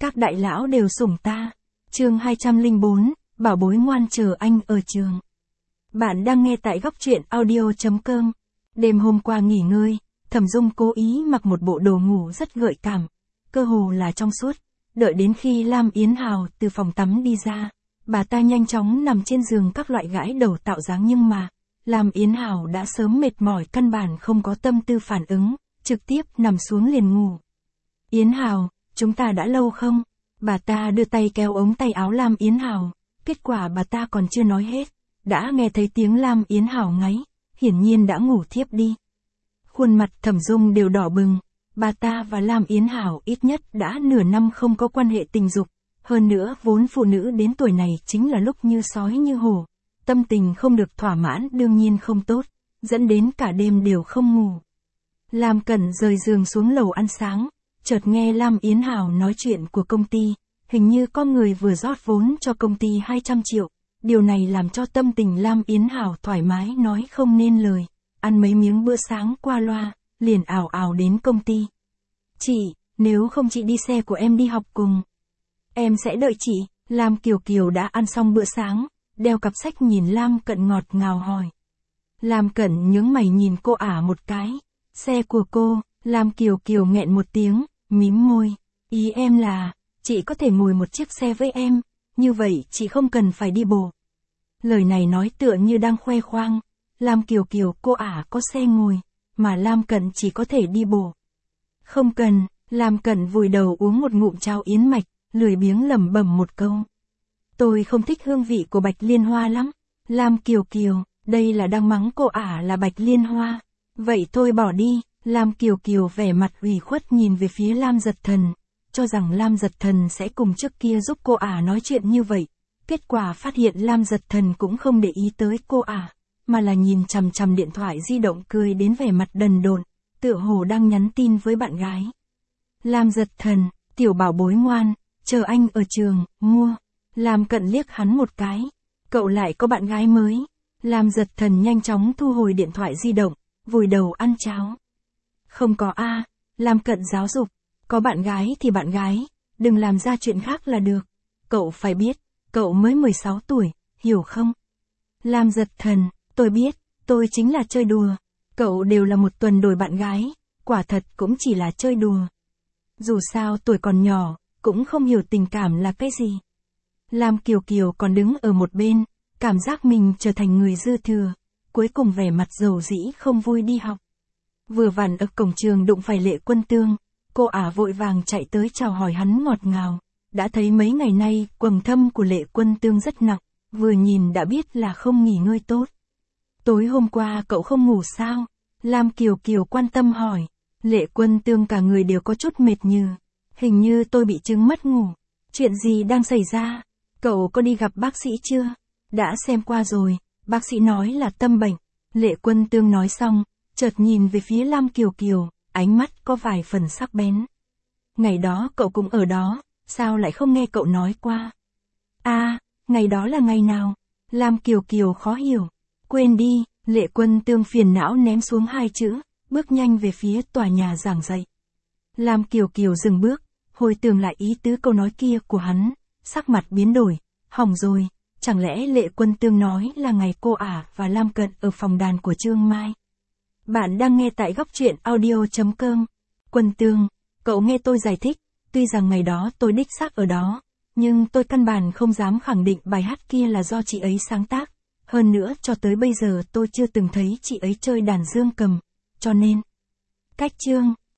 Các đại lão đều sủng ta. Chương 204, bảo bối ngoan chờ anh ở trường. Bạn đang nghe tại góc truyện audio.com. Đêm hôm qua nghỉ ngơi, Thẩm Dung cố ý mặc một bộ đồ ngủ rất gợi cảm, cơ hồ là trong suốt. Đợi đến khi Lam Yến Hào từ phòng tắm đi ra, bà ta nhanh chóng nằm trên giường các loại gãi đầu tạo dáng, nhưng mà Lam Yến Hào đã sớm mệt mỏi, căn bản không có tâm tư phản ứng, trực tiếp nằm xuống liền ngủ. Yến Hào, chúng ta đã lâu không? Bà ta đưa tay kéo ống tay áo Lam Yến Hào, kết quả bà ta còn chưa nói hết, đã nghe thấy tiếng Lam Yến Hào ngáy, hiển nhiên đã ngủ thiếp đi. Khuôn mặt Thẩm Dung đều đỏ bừng, bà ta và Lam Yến Hào ít nhất đã nửa năm không có quan hệ tình dục, hơn nữa vốn phụ nữ đến tuổi này chính là lúc như sói như hổ, tâm tình không được thỏa mãn đương nhiên không tốt, dẫn đến cả đêm đều không ngủ. Lam Cẩn rời giường xuống lầu ăn sáng, chợt nghe Lam Yến Hào nói chuyện của công ty, hình như có người vừa rót vốn cho công ty 200 triệu, điều này làm cho tâm tình Lam Yến Hào thoải mái nói không nên lời, ăn mấy miếng bữa sáng qua loa, liền ào ào đến công ty. Chị, nếu không chị đi xe của em đi học cùng. Em sẽ đợi chị. Lam Kiều Kiều đã ăn xong bữa sáng, đeo cặp sách nhìn Lam Cẩn ngọt ngào hỏi. Lam Cẩn nhướng mày nhìn cô ả một cái. Xe của cô. Lam Kiều Kiều nghẹn một tiếng, mím môi. Ý em là, chị có thể ngồi một chiếc xe với em, như vậy chị không cần phải đi bộ. Lời này nói tựa như đang khoe khoang. Lam Kiều Kiều cô ả có xe ngồi, mà Lam Cẩn chỉ có thể đi bộ. Không cần. Lam Cẩn vùi đầu uống một ngụm cháo yến mạch, lười biếng lẩm bẩm một câu. Tôi không thích hương vị của Bạch Liên Hoa lắm. Lam Kiều Kiều, đây là đang mắng cô ả là Bạch Liên Hoa. Vậy thôi bỏ đi. Lam Kiều Kiều vẻ mặt ủy khuất nhìn về phía Lam Giật Thần, cho rằng Lam Giật Thần sẽ cùng trước kia giúp cô ả nói chuyện như vậy. Kết quả phát hiện Lam Giật Thần cũng không để ý tới cô ả, mà là nhìn chằm chằm điện thoại di động cười đến vẻ mặt đần độn, tựa hồ đang nhắn tin với bạn gái. Lam Giật Thần, tiểu bảo bối ngoan, chờ anh ở trường, mua. Lam Cẩn liếc hắn một cái. Cậu lại có bạn gái mới. Lam Giật Thần nhanh chóng thu hồi điện thoại di động, vùi đầu ăn cháo. Không có a. Lam Cẩn giáo dục. Có bạn gái thì bạn gái, đừng làm ra chuyện khác là được. Cậu phải biết, cậu mới 16 tuổi, hiểu không? Lam Giật Thần, tôi biết, tôi chính là chơi đùa. Cậu đều là một tuần đổi bạn gái, quả thật cũng chỉ là chơi đùa. Dù sao tuổi còn nhỏ, cũng không hiểu tình cảm là cái gì. Lam Kiều Kiều còn đứng ở một bên, cảm giác mình trở thành người dư thừa, cuối cùng vẻ mặt dầu dĩ không vui đi học. Vừa vặn ở cổng trường đụng phải Lệ Quân Tương, cô ả vội vàng chạy tới chào hỏi hắn ngọt ngào, đã thấy mấy ngày nay quầng thâm của Lệ Quân Tương rất nặng, vừa nhìn đã biết là không nghỉ ngơi tốt. Tối hôm qua cậu không ngủ sao? Lam Kiều Kiều quan tâm hỏi. Lệ Quân Tương cả người đều có chút mệt nhừ. Hình như tôi bị chứng mất ngủ. Chuyện gì đang xảy ra? Cậu có đi gặp bác sĩ chưa? Đã xem qua rồi, bác sĩ nói là tâm bệnh. Lệ Quân Tương nói xong, chợt nhìn về phía Lam Kiều Kiều, ánh mắt có vài phần sắc bén. Ngày đó cậu cũng ở đó, sao lại không nghe cậu nói qua? À, ngày đó là ngày nào? Lam Kiều Kiều khó hiểu. Quên đi. Lệ Quân Tương phiền não ném xuống hai chữ, bước nhanh về phía tòa nhà giảng dạy. Lam Kiều Kiều dừng bước, hồi tưởng lại ý tứ câu nói kia của hắn, sắc mặt biến đổi, hỏng rồi, chẳng lẽ Lệ Quân Tương nói là ngày cô ả và Lam Cận ở phòng đàn của Trương Mai. Bạn đang nghe tại góc truyện audio.com. Quân Tương, cậu nghe tôi giải thích, tuy rằng ngày đó tôi đích xác ở đó, nhưng tôi căn bản không dám khẳng định bài hát kia là do chị ấy sáng tác. Hơn nữa cho tới bây giờ tôi chưa từng thấy chị ấy chơi đàn dương cầm, cho nên. Cách chương.